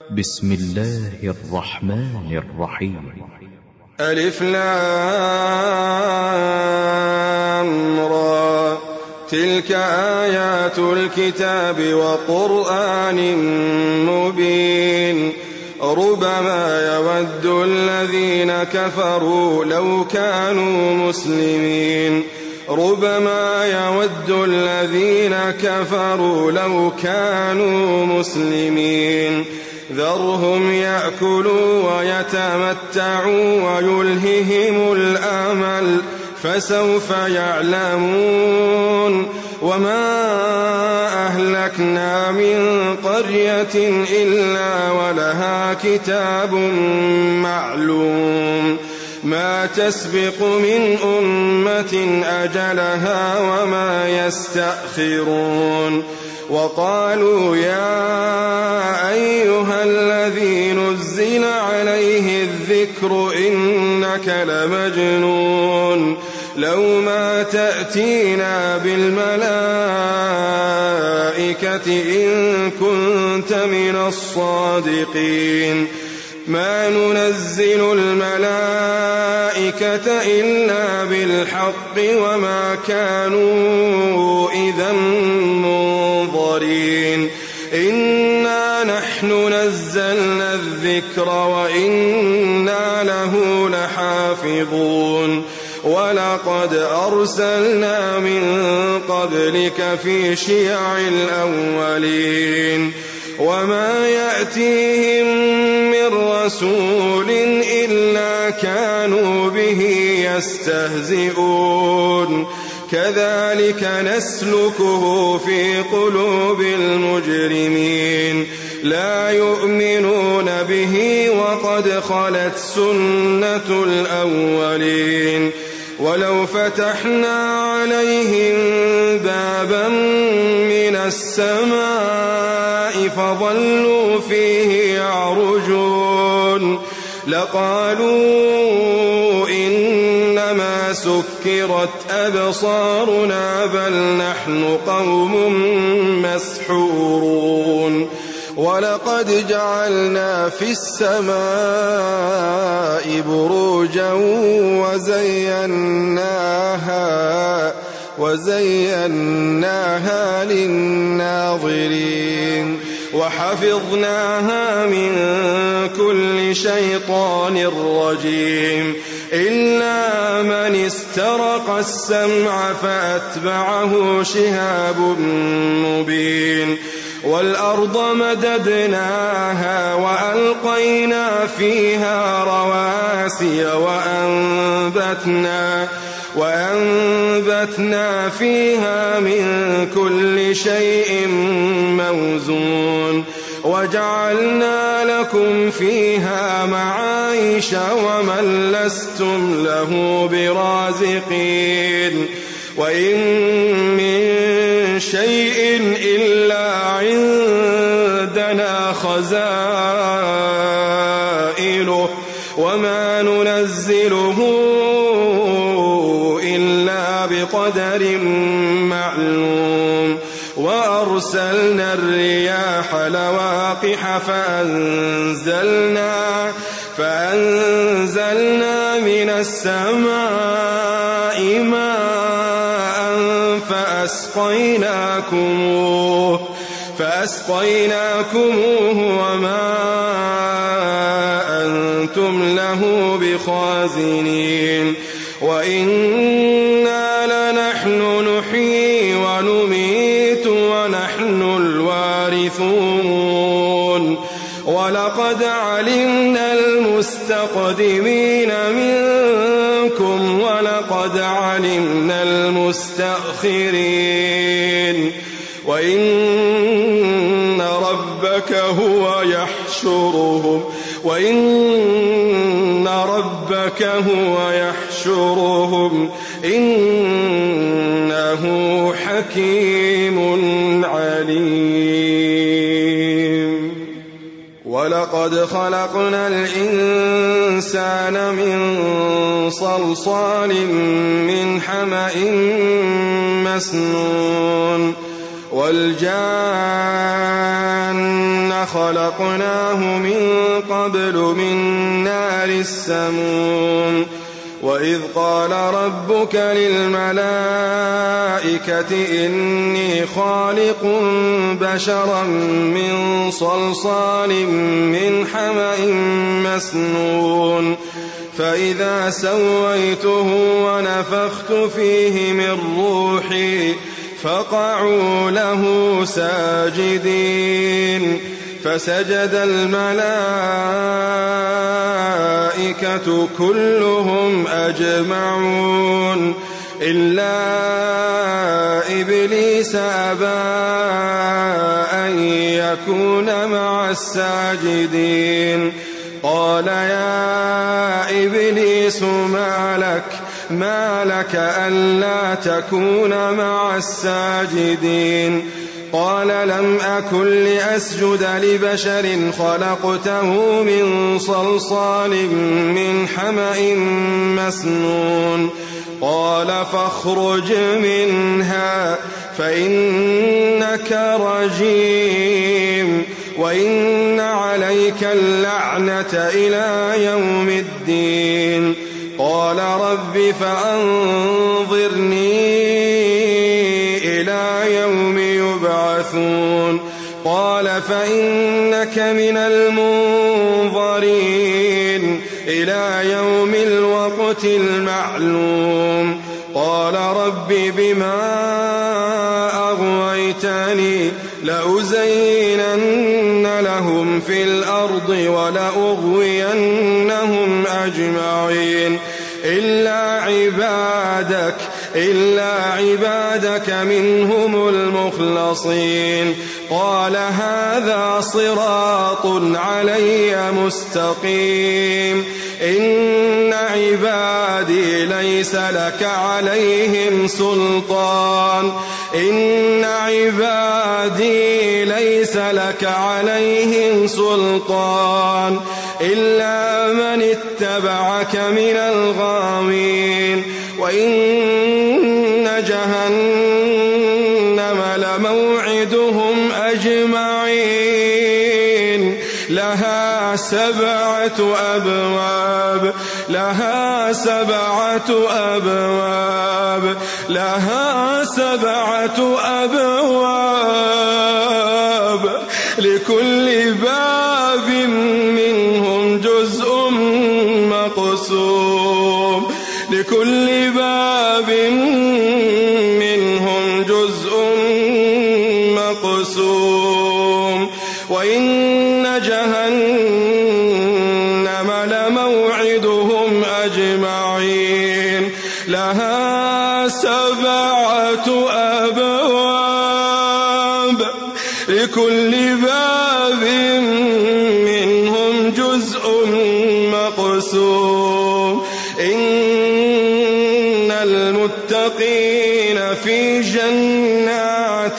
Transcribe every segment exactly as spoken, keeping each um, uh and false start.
بسم الله الرحمن الرحيم. ألف لام را، تلك آيات الكتاب وقرآن مبين. ربما يود الذين كفروا لو كانوا مسلمين ربما يود الذين كفروا لو كانوا مسلمين ذرهم يأكلوا ويتمتعوا ويلههم الأمل فسوف يعلمون. وما أهلكنا من قرية إلا ولها كتاب معلوم ما تسبق من أمة أجلها وما يستأخرون. وقالوا يا أيها الذي نزل عليه الذكر إنك لمجنون لو ما تأتينا بالملائكة إن كنت من الصادقين. ما ننزل الملائكة إلا بالحق وما كانوا إذا منظرين. إنا نحن نزلنا الذكر وإنا له لحافظون. ولقد أرسلنا من قبلك في شيع الأولين وما يأتيهم من رسول إلا كانوا به يستهزئون. كذلك نسلكه في قلوب المجرمين لا يؤمنون به وقد خلت سنة الأولين. ولو فتحنا عليهم بابا من السماء فظلوا فيه يعرجون لقالوا إنما سكرت أبصارنا بل نحن قوم مسحورون. ولقد جعلنا في السماء بروجا وزيناها وزيناها للناظرين وحفظناها من كل شيطان رجيم إلا من استرق السمع فأتبعه شهاب مبين. والأرض مددناها وألقينا فيها رواسي وأنبتنا, وأنبتنا فيها من كل شيء موزون. وجعلنا لكم فيها معايش ومن لستم له برازقين. وإن من شيء إلا عندنا خزائنه وما ننزله إلا بقدر معلوم. وأرسلنا الرياح لواقح فأنزلنا, فأنزلنا من السماء ماء فأسقيناكموه, فأسقيناكموه وما أنتم له بخازنين. وإنا لنحن نحيي ونميت ونحن الوارثون. ولقد علمنا المستقدمين منكم ولقد علمنا المستأخرين. وإن ربك هو يحشرهم وإن ربك هو يحشرهم إنه حكيم عليم. ولقد خلقنا الإنسان من صلصال من حمأ مسنون والجان خلقناه من قبل من نار السموم وإذ قال ربك للملائكة إني خالق بشرا من صلصال من حمأ مسنون فإذا سويته ونفخت فيه من روحي فقعوا له ساجدين فسجد الملائكة كلهم أجمعون إلا إبليس أبى أن يكون مع الساجدين قال يا إبليس ما لك ما لك ألا تكون مع الساجدين قال لم أكن لأسجد لبشر خلقته من صلصال من حمأ مسنون قال فاخرج منها فإنك رجيم وإن عليك اللعنة إلى يوم الدين قال رب فأنظرني إلى يوم يبعثون قال فإنك من المنظرين إلى يوم الوقت المعلوم قال رب بما أغويتني لأزينن لهم في الأرض ولأغوينهم أجمعين إلا عبادك إلا عبادك منهم المخلصين قال هذا صراط علي مستقيم إن عبادي ليس لك عليهم سلطان إن عبادي ليس لك عليهم سلطان إلا من اتبعك من الغاوين وإن جهنم لموعدهم أجمعين لها سبعة أبواب لها سبعة أبواب لها سبعة أبواب لكل باب منهم جزء مقسوم لكل باب منهم جزء مقسوم وإن جهنم لموعدهم أجمعين لها سبعة أبواب لكل باب منهم جزء مقسوم إن المتقين في جنات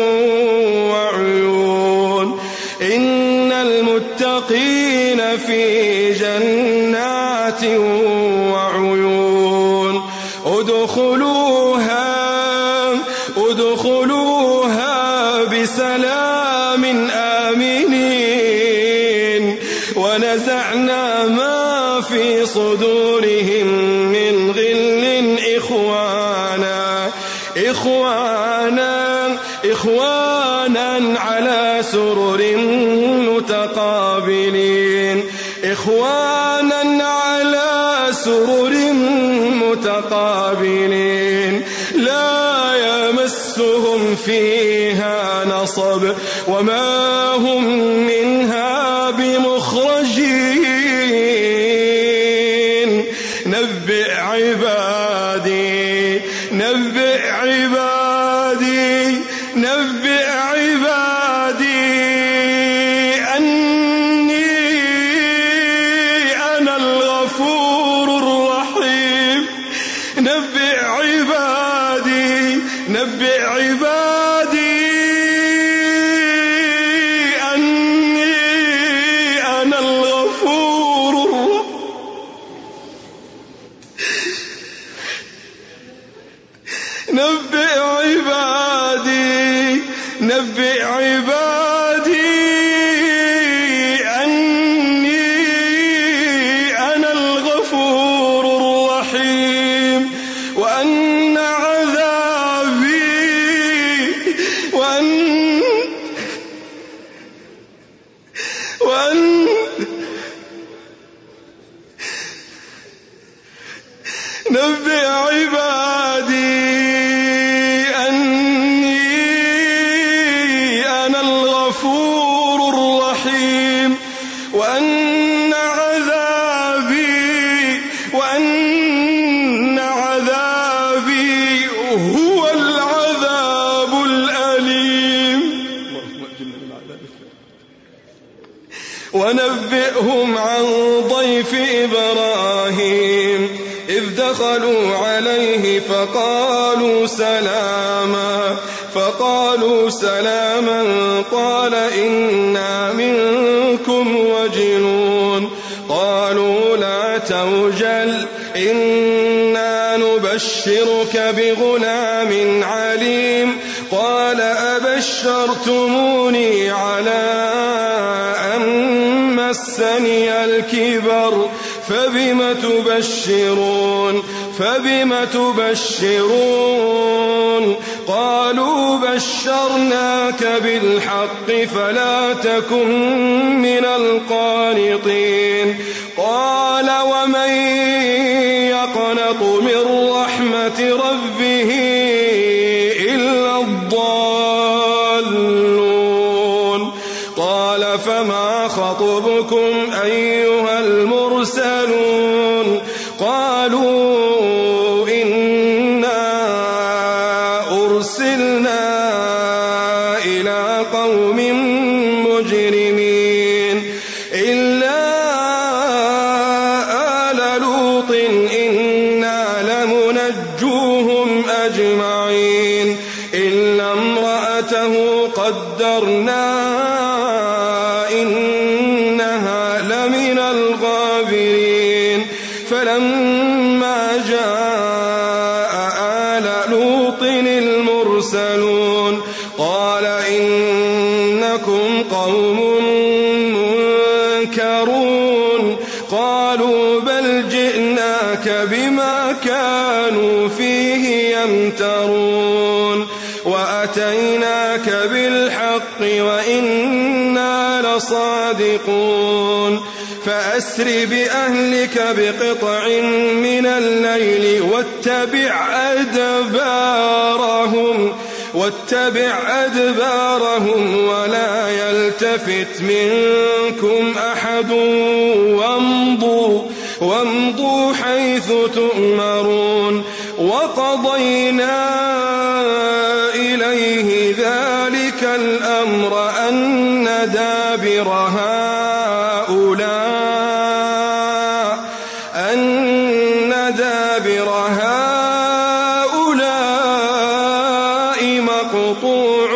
وعيون إن المتقين في جنات وعيون ادخلوها ادخلوها بسلام آمنين ونزعنا ما في صدورهم من غل إخوانا إخوانا إخوانا على سرر متقابلين إخوانا على سرر متقابلين لا يمسهم فيها نصب وما هم منها بمخرجين نبئ عبادي نبئ عبادي نبئ عبادي أني أنا الغفور الرحيم نبئ عبادي نبئ عبادي أني أنا الغفور الرحيم نبئ عبادي وأن عذابي وأن عذابي هو العذاب الأليم. ونبئهم عن ضيف إبراهيم إذ دخلوا عليه فقالوا سلاما فقالوا سلاما قال إنا منكم وجلون. قالوا لا توجل إنا نبشرك بغلام عليم. قال أبشرتموني على أن مسني الكبر فبم تبشرون فبم تبشرون قالوا بشرناك بالحق فلا تكن من القانطين. قال ومن يقنط من رحمة ربه إلا الضالون. قال فما خطبكم أيها المرسلون؟ قالوا إنا أرسلنا إلى قوم مجرمين إلا آل لوط إنا لمنجوهم أجمعين إلا امرأته قدرنا إنها لمن الغابرين. فلما جاء آل لوط المرسلون قال إنكم قوم منكرون. قالوا بل جئناك بما كانوا فيه يمترون وأتيناك بالحق وإنا لصادقون. فأسر بأهلك بقطع من الليل واتبع أدبارهم واتبع أدبارهم ولا يلتفت منكم أحد وامضوا وامضوا حيث تؤمرون. وقضينا إليه ذلك الأمر أن دابر هؤلاء أن دابر هؤلاء مقطوع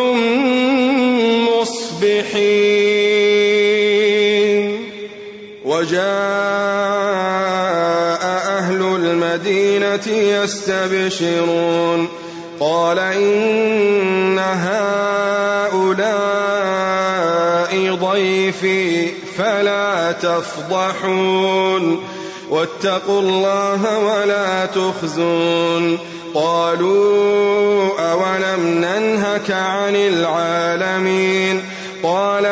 مصبحين. وجاء أهل المدينة يستبشرون قال إن هؤلاء ضيفي فلا تفضحون واتقوا الله ولا تخزون. قالوا أولم ننهك عن العالمين؟ قال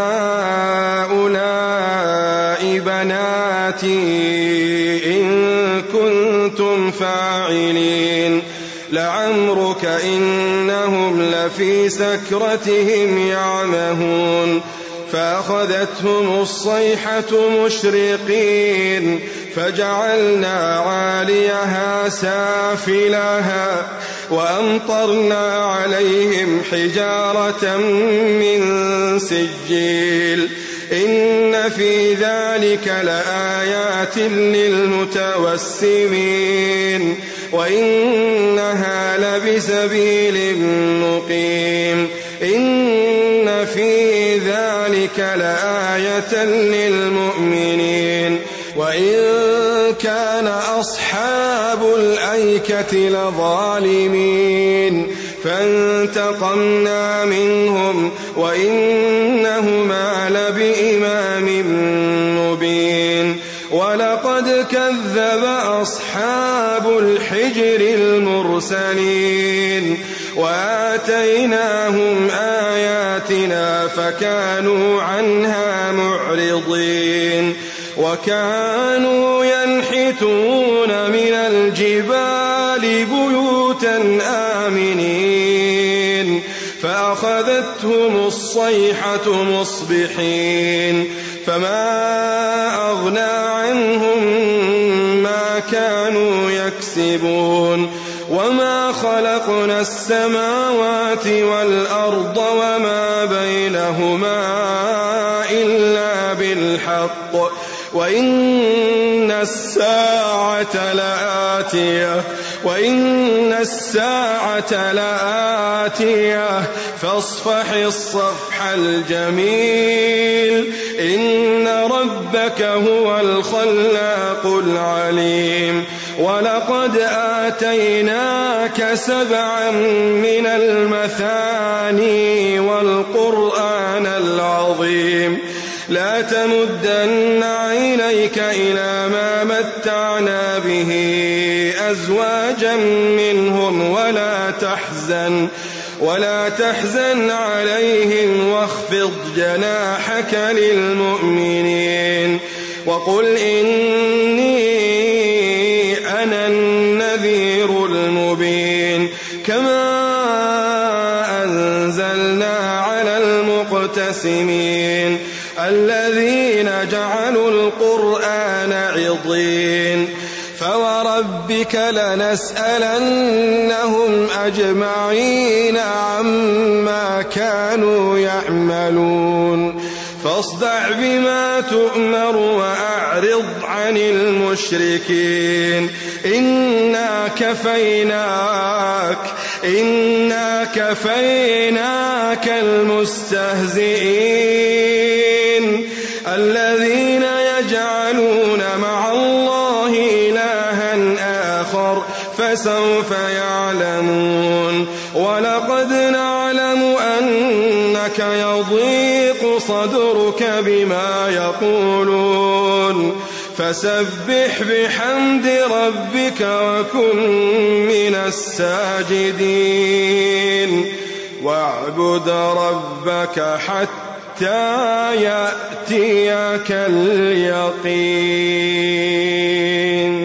هؤلاء بناتي إن كنتم فاعلين. لعمرك إنهم لفي سكرتهم يعمهون. فأخذتهم الصيحة مشرقين فجعلنا عاليها سافلها وأمطرنا عليهم حجارة من سجيل. إن في ذلك لآيات للمتوسمين وإنها لبسبيل مقيم. إن في ذلك لآية للمؤمنين. وإن كان أصحاب الأيكة لظالمين فانتقمنا منهم وإنهما لبإمام مبين. ولقد كذب أصحاب الحجر المرسلين وآتيناهم آياتنا فكانوا عنها معرضين. وكانوا ينحتون من الجبال بيوتا آمنين فأخذتهم الصيحة مصبحين فما أغنى عنهم ما كانوا يكسبون وما خلقنا السماوات والأرض وما بينهما إلا بالحق وإن الساعة لآتية وإن الساعة لآتية فاصفح الصفح الجميل إن ربك هو الخلاق العليم ولقد آتيناك سبعا من المثاني والقرآن العظيم لا تمدن عينيك إلى ما متعنا به أزواجا منهم ولا تحزن ولا تحزن عليهم واخفض جناحك للمؤمنين وقل إني أنا النذير المبين كما أنزلنا على المقتسمين الذين جعلوا القرآن عضين فوربك لنسألنهم أجمعين عما كانوا يعملون فاصدع بما تؤمر وأعرض عن المشركين إنا كفيناك إنا كفيناك المستهزئين الذين يجعلون مع الله إلها آخر فسوف يعلمون ولقد نعلم أنك يضيق صدرك بما يقولون فسبح بحمد ربك وكن من الساجدين واعبد ربك حتى يأتيك اليقين.